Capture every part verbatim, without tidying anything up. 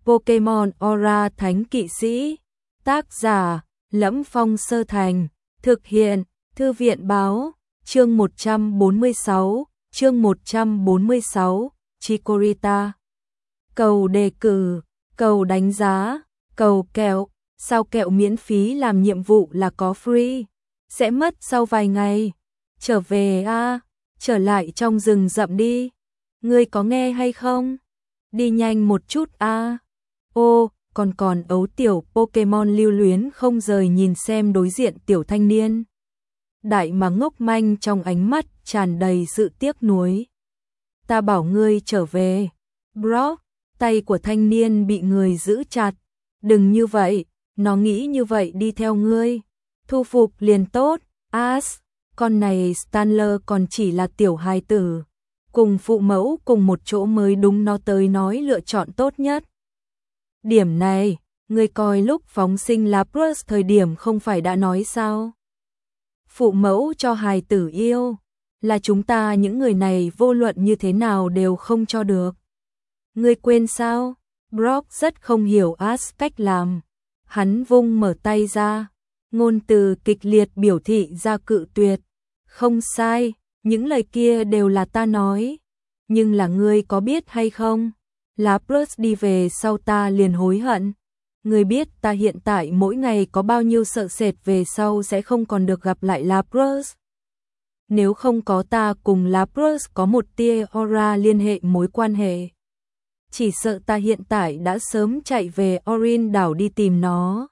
Pokemon Aura Thánh Kỵ Sĩ. Tác giả: Lẫm Phong Sơ Thành. Thực hiện: Thư viện báo. Chương một trăm bốn mươi sáu, chương một trăm bốn mươi sáu, Chikorita. Cầu đề cử, cầu đánh giá, cầu kẹo, sao kẹo miễn phí làm nhiệm vụ là có free, sẽ mất sau vài ngày. Trở về a, à, trở lại trong rừng rậm đi. Ngươi có nghe hay không? Đi nhanh một chút a. À. Ô, còn còn ấu tiểu Pokemon lưu luyến không rời nhìn xem đối diện tiểu thanh niên. Đại mà ngốc manh trong ánh mắt tràn đầy sự tiếc nuối. Ta bảo ngươi trở về. Brock, tay của thanh niên bị người giữ chặt. Đừng như vậy, nó nghĩ như vậy đi theo ngươi. Thu phục liền tốt. Ash, con này Stanler còn chỉ là tiểu hài tử. Cùng phụ mẫu cùng một chỗ mới đúng, nó tới nói lựa chọn tốt nhất. Điểm này, ngươi coi lúc phóng sinh Lapras thời điểm không phải đã nói sao? Phụ mẫu cho hài tử yêu, là chúng ta những người này vô luận như thế nào đều không cho được. Ngươi quên sao? Brock rất không hiểu Ash cách làm. Hắn vung mở tay ra, ngôn từ kịch liệt biểu thị ra cự tuyệt. Không sai, những lời kia đều là ta nói. Nhưng là ngươi có biết hay không? Lapras đi về sau ta liền hối hận. Ngươi biết ta hiện tại mỗi ngày có bao nhiêu sợ sệt về sau sẽ không còn được gặp lại Lapras. Nếu không có ta cùng Lapras có một tia aura liên hệ mối quan hệ, chỉ sợ ta hiện tại đã sớm chạy về Orin đảo đi tìm nó.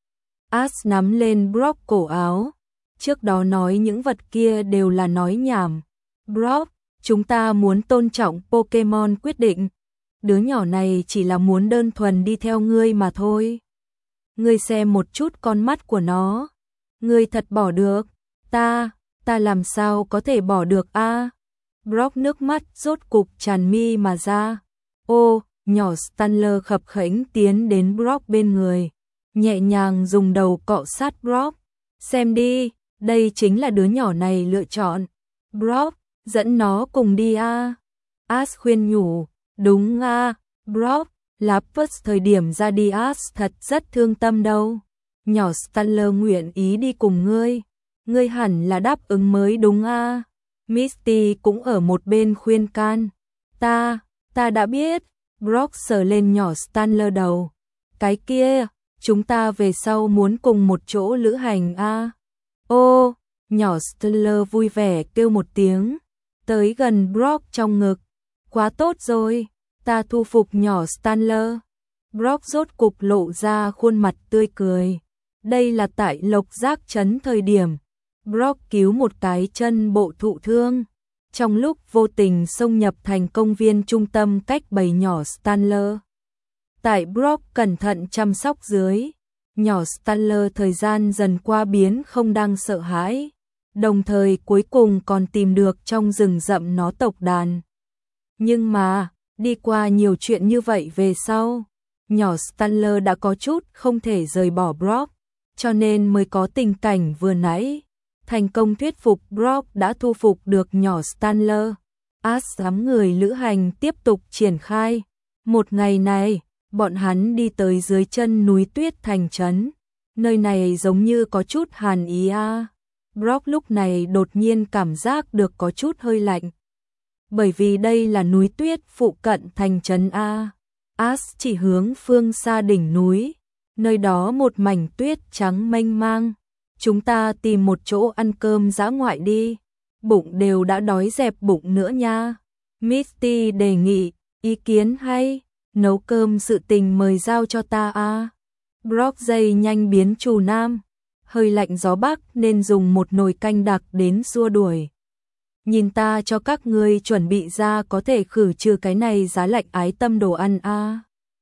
Ash nắm lên Brock cổ áo. Trước đó nói những vật kia đều là nói nhảm. Brock, chúng ta muốn tôn trọng Pokemon quyết định. Đứa nhỏ này chỉ là muốn đơn thuần đi theo ngươi mà thôi. Ngươi xem một chút con mắt của nó. Ngươi thật bỏ được. Ta, ta làm sao có thể bỏ được a? À? Brock nước mắt rốt cục tràn mi mà ra. Ô, nhỏ Stanler khập khẽnh tiến đến Brock bên người. Nhẹ nhàng dùng đầu cọ sát Brock. Xem đi, đây chính là đứa nhỏ này lựa chọn. Brock, dẫn nó cùng đi a. À? Ash khuyên nhủ. Đúng a, à, Brock, Lapras thời điểm ra đi Ash thật rất thương tâm đâu. Nhỏ Stanler nguyện ý đi cùng ngươi. Ngươi hẳn là đáp ứng mới đúng a. À. Misty cũng ở một bên khuyên can. Ta, ta đã biết. Brock sờ lên nhỏ Stanler đầu. Cái kia, chúng ta về sau muốn cùng một chỗ lữ hành a. À. Ô, nhỏ Stanler vui vẻ kêu một tiếng. Tới gần Brock trong ngực. Quá tốt rồi, ta thu phục nhỏ Stanler. Brock rốt cục lộ ra khuôn mặt tươi cười. Đây là tại Lộc Giác trấn thời điểm. Brock cứu một cái chân bộ thụ thương. Trong lúc vô tình xông nhập thành công viên trung tâm cách bầy nhỏ Stanler. Tại Brock cẩn thận chăm sóc dưới, nhỏ Stanler thời gian dần qua biến không đang sợ hãi. Đồng thời cuối cùng còn tìm được trong rừng rậm nó tộc đàn. Nhưng mà, đi qua nhiều chuyện như vậy về sau, nhỏ Stanler đã có chút không thể rời bỏ Brock, cho nên mới có tình cảnh vừa nãy. Thành công thuyết phục Brock đã thu phục được nhỏ Stanler. Ash đám người lữ hành tiếp tục triển khai. Một ngày này, bọn hắn đi tới dưới chân núi tuyết thành trấn. Nơi này giống như có chút hàn ý a. À. Brock lúc này đột nhiên cảm giác được có chút hơi lạnh. Bởi vì đây là núi tuyết phụ cận thành trấn A. Ash chỉ hướng phương xa đỉnh núi. Nơi đó một mảnh tuyết trắng mênh mang. Chúng ta tìm một chỗ ăn cơm dã ngoại đi. Bụng đều đã đói dẹp bụng nữa nha. Misty đề nghị, ý kiến hay. Nấu cơm sự tình mời giao cho ta a. Brock dây nhanh biến trù nam. Hơi lạnh gió bắc nên dùng một nồi canh đặc đến xua đuổi. Nhìn ta cho các ngươi chuẩn bị ra có thể khử trừ cái này giá lạnh ái tâm đồ ăn a. À.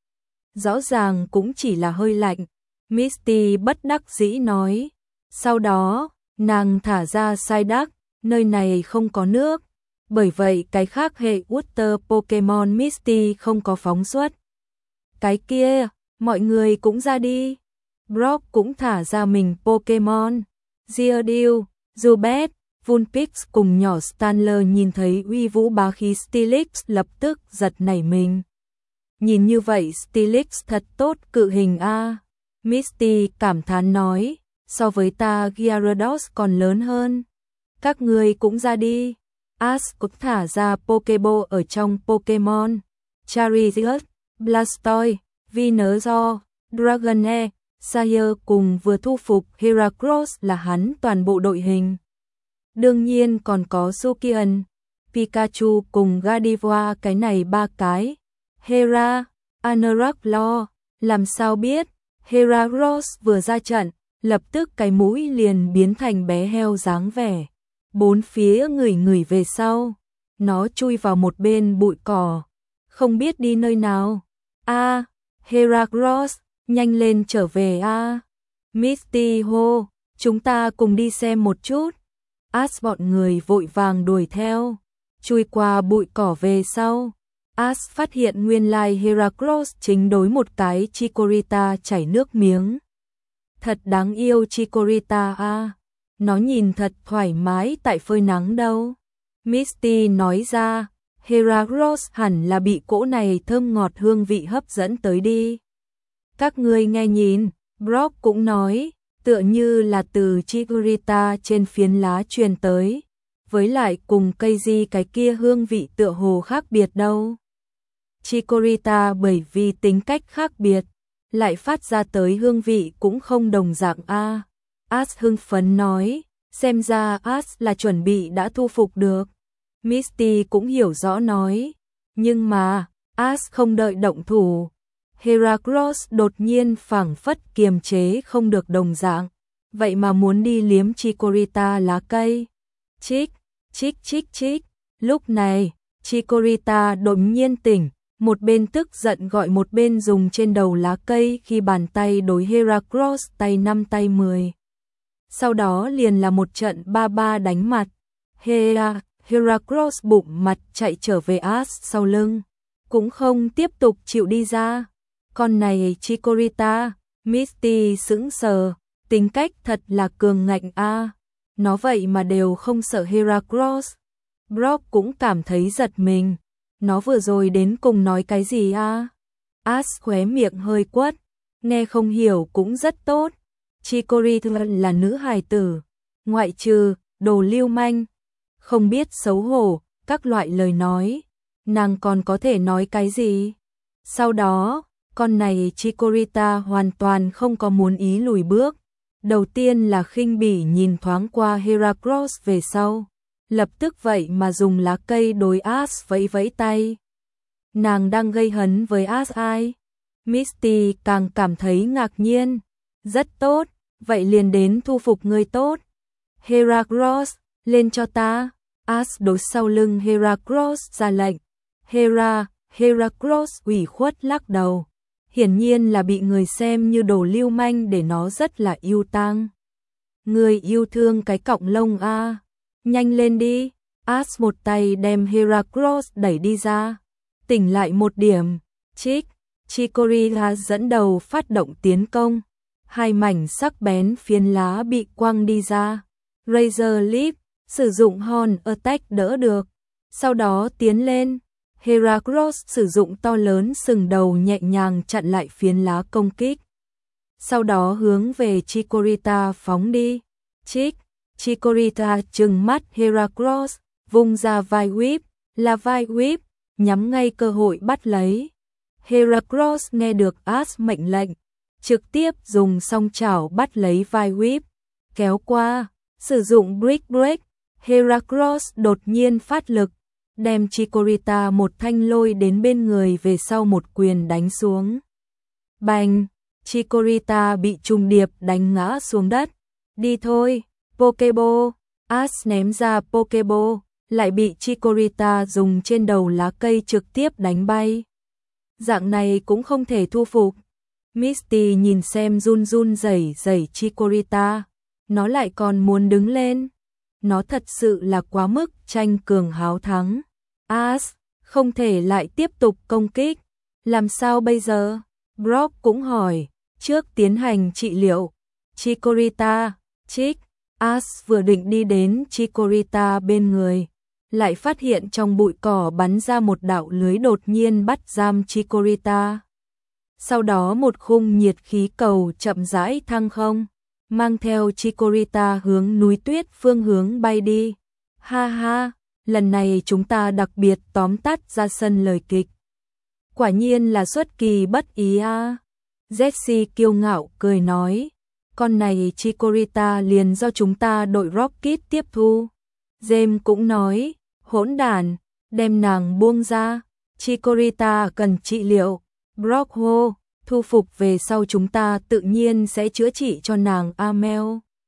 Rõ ràng cũng chỉ là hơi lạnh. Misty bất đắc dĩ nói. Sau đó, nàng thả ra Psyduck, nơi này không có nước. Bởi vậy cái khác hệ Water Pokemon Misty không có phóng xuất. Cái kia, mọi người cũng ra đi. Brock cũng thả ra mình Pokemon. Geodude, Zubat, Vulpix cùng nhỏ Stanler nhìn thấy uy vũ bá khí Steelix lập tức giật nảy mình. nhìn như vậy Steelix thật tốt cự hình a. Misty cảm thán nói, so với ta Gyarados còn lớn hơn. Các người cũng ra đi. Ash cũng thả ra Pokeball ở trong Pokemon. Charizard, Blastoise, Venusaur, Dragonair, Sire cùng vừa thu phục Heracross là hắn toàn bộ đội hình. Đương nhiên còn có Sukian, Pikachu cùng Gardevoir, cái này ba cái. Hera, Anuraklo, làm sao biết, Heracross vừa ra trận, lập tức cái mũi liền biến thành bé heo dáng vẻ. Bốn phía ngửi ngửi về sau, nó chui vào một bên bụi cỏ, không biết đi nơi nào. A, à, Heracross, nhanh lên trở về a. À. Misty hô, chúng ta cùng đi xem một chút. Ash bọn người vội vàng đuổi theo, chui qua bụi cỏ về sau. Ash phát hiện nguyên lai Heracross chính đối một cái Chikorita chảy nước miếng. Thật đáng yêu Chikorita a. À. Nó nhìn thật thoải mái tại phơi nắng đâu. Misty nói ra, Heracross hẳn là bị cỗ này thơm ngọt hương vị hấp dẫn tới đi. Các ngươi nghe nhìn, Brock cũng nói, tựa như là từ Chikorita trên phiến lá truyền tới, với lại cùng cây di cái kia hương vị tựa hồ khác biệt đâu. Chikorita bởi vì tính cách khác biệt, lại phát ra tới hương vị cũng không đồng dạng a. Ash hưng phấn nói, xem ra Ash là chuẩn bị đã thu phục được. Misty cũng hiểu rõ nói, nhưng mà, Ash không đợi động thủ. Heracross đột nhiên phảng phất kiềm chế không được đồng dạng, vậy mà muốn đi liếm Chikorita lá cây. Chích, chích chích chích, lúc này, Chikorita đột nhiên tỉnh, một bên tức giận gọi một bên dùng trên đầu lá cây khi bàn tay đối Heracross tay năm tay mười. Sau đó liền là một trận ba ba đánh mặt. Hera, Heracross bụng mặt chạy trở về Ash sau lưng, cũng không tiếp tục chịu đi ra. Con này Chikorita, Misty sững sờ, tính cách thật là cường ngạnh a. À. Nó vậy mà đều không sợ Heracross. Brock cũng cảm thấy giật mình. Nó vừa rồi đến cùng nói cái gì a? À? Ash khóe miệng hơi quất, nghe không hiểu cũng rất tốt. Chikorita là nữ hài tử, ngoại trừ đồ lưu manh, không biết xấu hổ, các loại lời nói, nàng còn có thể nói cái gì? Sau đó, con này Chikorita hoàn toàn không có muốn ý lùi bước. Đầu tiên là khinh bỉ nhìn thoáng qua Heracross về sau, lập tức vậy mà dùng lá cây đối Ash vẫy vẫy tay. Nàng đang gây hấn với Ash ai? Misty càng cảm thấy ngạc nhiên. Rất tốt, vậy liền đến thu phục ngươi tốt. Heracross, lên cho ta. Ash đối sau lưng Heracross ra lệnh. Hera, Heracross ủy khuất lắc đầu. Hiển nhiên là bị người xem như đồ lưu manh để nó rất là yêu tang. Người yêu thương cái cọng lông a, nhanh lên đi. Ash một tay đem Heracross đẩy đi ra. Tỉnh lại một điểm. Chích, Chikorita dẫn đầu phát động tiến công. Hai mảnh sắc bén phiến lá bị quăng đi ra. Razor Leaf sử dụng Horn Attack đỡ được. Sau đó tiến lên. Heracross sử dụng to lớn sừng đầu nhẹ nhàng chặn lại phiến lá công kích. Sau đó hướng về Chikorita phóng đi. Chích, Chikorita trừng mắt Heracross, vung ra vai whip, là vai whip, nhắm ngay cơ hội bắt lấy. Heracross nghe được Ash mệnh lệnh, trực tiếp dùng song chảo bắt lấy vai whip, kéo qua, sử dụng Brick Break. Heracross đột nhiên phát lực, đem Chikorita một thanh lôi đến bên người về sau một quyền đánh xuống. Bành, Chikorita bị trùng điệp đánh ngã xuống đất. Đi thôi, Pokeball. Ash ném ra Pokeball, lại bị Chikorita dùng trên đầu lá cây trực tiếp đánh bay. Dạng này cũng không thể thu phục. Misty nhìn xem run run rẩy rẩy Chikorita, nó lại còn muốn đứng lên. Nó thật sự là quá mức tranh cường háo thắng. Ash, không thể lại tiếp tục công kích. Làm sao bây giờ? Brock cũng hỏi, trước tiến hành trị liệu. Chikorita, chích, Ash vừa định đi đến Chikorita bên người. lại phát hiện trong bụi cỏ bắn ra một đạo lưới đột nhiên bắt giam Chikorita. Sau đó một khung nhiệt khí cầu chậm rãi thăng không, mang theo Chikorita hướng núi tuyết phương hướng bay đi. Ha ha, lần này chúng ta đặc biệt tóm tắt ra sân lời kịch. Quả nhiên là xuất kỳ bất ý a. À. Jessie kiêu ngạo cười nói, con này Chikorita liền do chúng ta đội Rocket tiếp thu. James cũng nói, hỗn đản, đem nàng buông ra, Chikorita cần trị liệu. Brock hô, thu phục về sau chúng ta tự nhiên sẽ chữa trị cho nàng a Mel.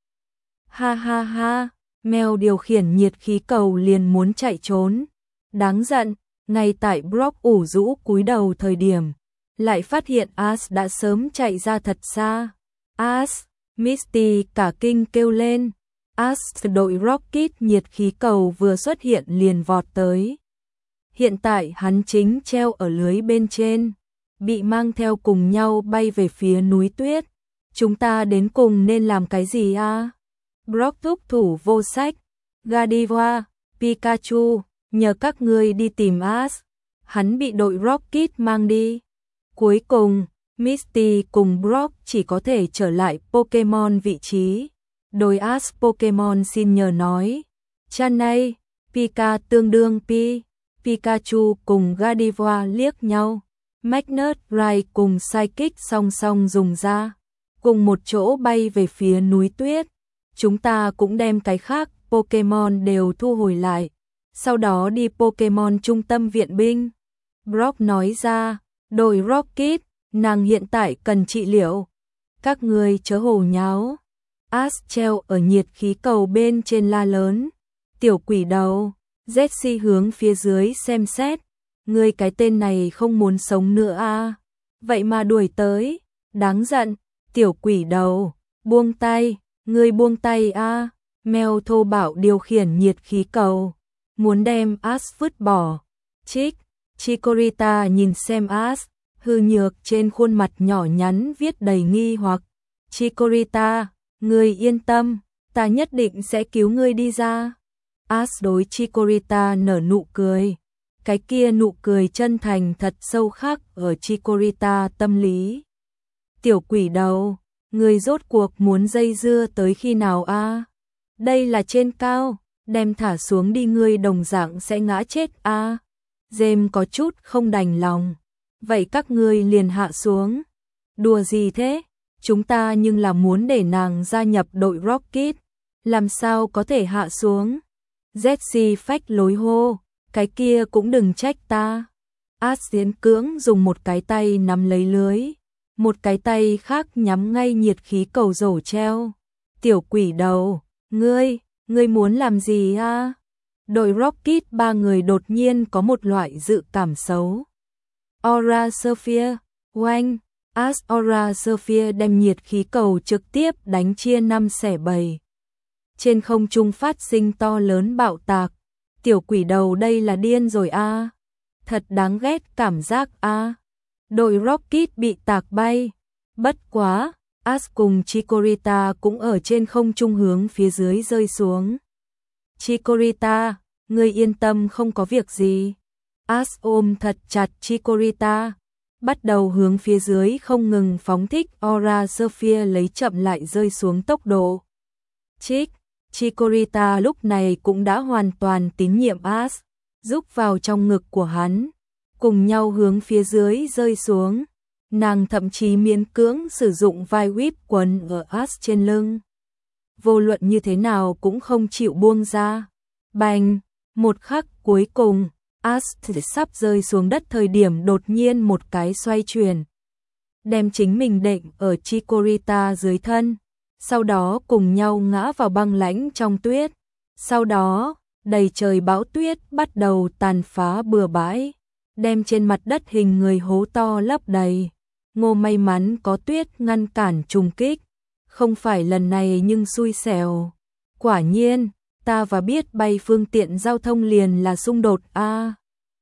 Ha ha ha, Mel điều khiển nhiệt khí cầu liền muốn chạy trốn. Đáng giận, ngay tại Brock ủ rũ cúi đầu thời điểm, lại phát hiện Ash đã sớm chạy ra thật xa. Ash, Misty cả kinh kêu lên. Ash đội Rocket nhiệt khí cầu vừa xuất hiện liền vọt tới. Hiện tại hắn chính treo ở lưới bên trên, bị mang theo cùng nhau bay về phía núi tuyết. Chúng ta đến cùng nên làm cái gì a? À? Brock thúc thủ vô sách. Gardevoir, Pikachu, nhờ các ngươi đi tìm Ash. Hắn bị đội Rocket mang đi. Cuối cùng, Misty cùng Brock chỉ có thể trở lại Pokemon vị trí. Đôi Ash Pokemon xin nhờ nói. Chanay, Pika tương đương Pi. Pikachu cùng Gardevoir liếc nhau. Magnus Rai cùng Psychic song song dùng ra, cùng một chỗ bay về phía núi tuyết. Chúng ta cũng đem cái khác Pokemon đều thu hồi lại, sau đó đi Pokemon trung tâm viện binh. Brock nói ra, đội Rocket, nàng hiện tại cần trị liệu. Các người chớ hồ nháo. Ash treo ở nhiệt khí cầu bên trên la lớn. Tiểu quỷ đầu. Jessie hướng phía dưới xem xét. Ngươi cái tên này không muốn sống nữa à? Vậy mà đuổi tới. Đáng giận. Tiểu quỷ đầu. Buông tay. Ngươi buông tay à? Mel thô bạo điều khiển nhiệt khí cầu, muốn đem Ash vứt bỏ. Chích. Chikorita nhìn xem Ash, hư nhược trên khuôn mặt nhỏ nhắn viết đầy nghi hoặc. Chikorita, ngươi yên tâm, ta nhất định sẽ cứu ngươi đi ra. Ash đối Chikorita nở nụ cười. Cái kia nụ cười chân thành thật sâu khắc ở Chikorita tâm lý. Tiểu quỷ đầu, ngươi rốt cuộc muốn dây dưa tới khi nào a? À? Đây là trên cao, đem thả xuống đi ngươi đồng dạng sẽ ngã chết a. À? James có chút không đành lòng. Vậy các ngươi liền hạ xuống. Đùa gì thế? Chúng ta nhưng là muốn để nàng gia nhập đội Rocket. Làm sao có thể hạ xuống? Jessie phách lối hô. Cái kia cũng đừng trách ta. Ash tiến cưỡng dùng một cái tay nắm lấy lưới. Một cái tay khác nhắm ngay nhiệt khí cầu rổ treo. Tiểu quỷ đầu, ngươi, ngươi muốn làm gì a? À? Đội Rocket ba người đột nhiên có một loại dự cảm xấu. Aura Sphere, oanh, Ash Aura Sphere đem nhiệt khí cầu trực tiếp đánh chia năm xẻ bảy. Trên không trung phát sinh to lớn bạo tạc. Tiểu quỷ đầu đây là điên rồi a. À? Thật đáng ghét cảm giác a. À? Đội Rocket bị tạc bay. Bất quá, Ash cùng Chikorita cũng ở trên không trung hướng phía dưới rơi xuống. Chikorita, ngươi yên tâm không có việc gì. Ash ôm thật chặt Chikorita, bắt đầu hướng phía dưới không ngừng phóng thích Aura Sphere lấy chậm lại rơi xuống tốc độ. Chích, Chikorita lúc này cũng đã hoàn toàn tín nhiệm Ash, rúc vào trong ngực của hắn, cùng nhau hướng phía dưới rơi xuống. Nàng thậm chí miễn cưỡng sử dụng vai whip quấn ở Ash trên lưng. Vô luận như thế nào cũng không chịu buông ra. Bành, một khắc cuối cùng, Ash sắp rơi xuống đất thời điểm đột nhiên một cái xoay chuyển. Đem chính mình đệm ở Chikorita dưới thân. Sau đó cùng nhau ngã vào băng lãnh trong tuyết. Sau đó, đầy trời bão tuyết bắt đầu tàn phá bừa bãi, đem trên mặt đất hình người hố to lấp đầy. Ngô may mắn có tuyết ngăn cản trùng kích, không phải lần này nhưng xui xẻo. Quả nhiên, ta và biết bay phương tiện giao thông liền là xung đột a. À.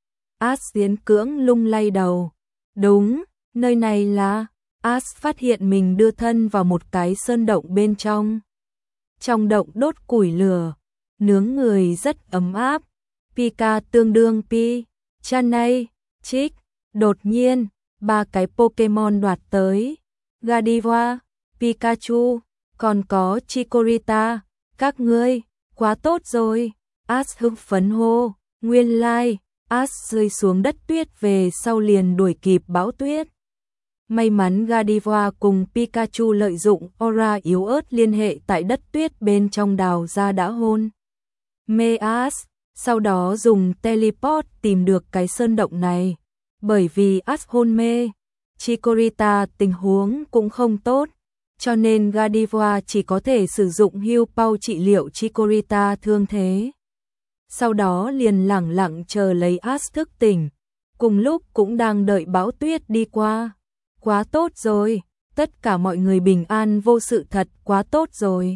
Ash tiến cưỡng lung lay đầu. Đúng, nơi này là... Ash phát hiện mình đưa thân vào một cái sơn động bên trong. Trong động đốt củi lửa, nướng người rất ấm áp. Pika tương đương Pi, Chanay, Chick. Đột nhiên, ba cái Pokemon đoạt tới. Gardevoir, Pikachu, còn có Chikorita, các ngươi, quá tốt rồi. Ash hưng phấn hô, nguyên lai, like, Ash rơi xuống đất tuyết về sau liền đuổi kịp bão tuyết. May mắn Gardevoir cùng Pikachu lợi dụng aura yếu ớt liên hệ tại đất tuyết bên trong đào ra đã hôn mê Ash, sau đó dùng teleport tìm được cái sơn động này. Bởi vì Ash hôn mê, Chikorita tình huống cũng không tốt, cho nên Gardevoir chỉ có thể sử dụng Heal Pow trị liệu Chikorita thương thế. Sau đó liền lẳng lặng chờ lấy Ash thức tỉnh, cùng lúc cũng đang đợi bão tuyết đi qua. Quá tốt rồi, tất cả mọi người bình an vô sự thật, quá tốt rồi.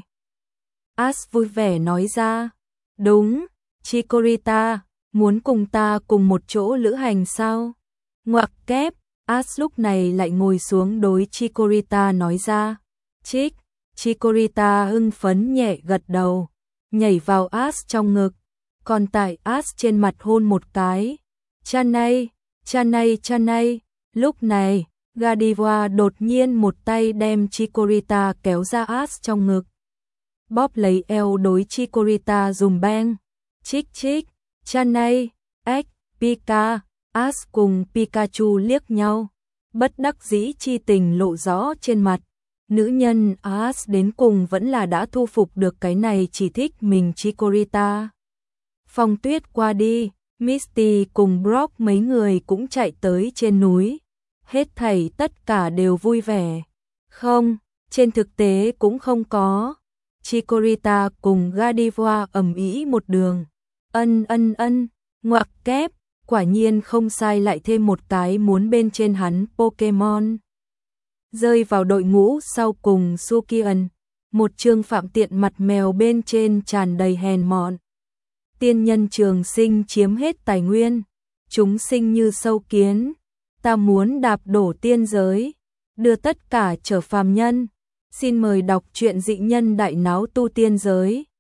Ash vui vẻ nói ra, đúng, Chikorita, muốn cùng ta cùng một chỗ lữ hành sao? Ngoặc kép, Ash lúc này lại ngồi xuống đối Chikorita nói ra, Chick. Chikorita hưng phấn nhẹ gật đầu, nhảy vào Ash trong ngực, còn tại Ash trên mặt hôn một cái. Chanay, Chanay, Chanay, lúc này, Gardevoir đột nhiên một tay đem Chikorita kéo ra Ash trong ngực, bóp lấy eo đối Chikorita dùm beng. Chick chick, Chanay, X, Pika, Ash cùng Pikachu liếc nhau, bất đắc dĩ chi tình lộ rõ trên mặt. Nữ nhân Ash đến cùng vẫn là đã thu phục được cái này chỉ thích mình Chikorita. Phong tuyết qua đi, Misty cùng Brock mấy người cũng chạy tới trên núi. Hết thảy tất cả đều vui vẻ. Không, trên thực tế cũng không có. Chikorita cùng Gardevoir ầm ĩ một đường. Ân ân ân, ngoặc kép, quả nhiên không sai, lại thêm một cái muốn bên trên hắn Pokemon. Rơi vào đội ngũ sau cùng Sukian, một trương phạm tiện mặt mèo bên trên tràn đầy hèn mọn. Tiên nhân trường sinh chiếm hết tài nguyên, chúng sinh như sâu kiến, ta muốn đạp đổ tiên giới, đưa tất cả trở phàm nhân. Xin mời đọc truyện Dị Nhân Đại Náo Tu Tiên Giới.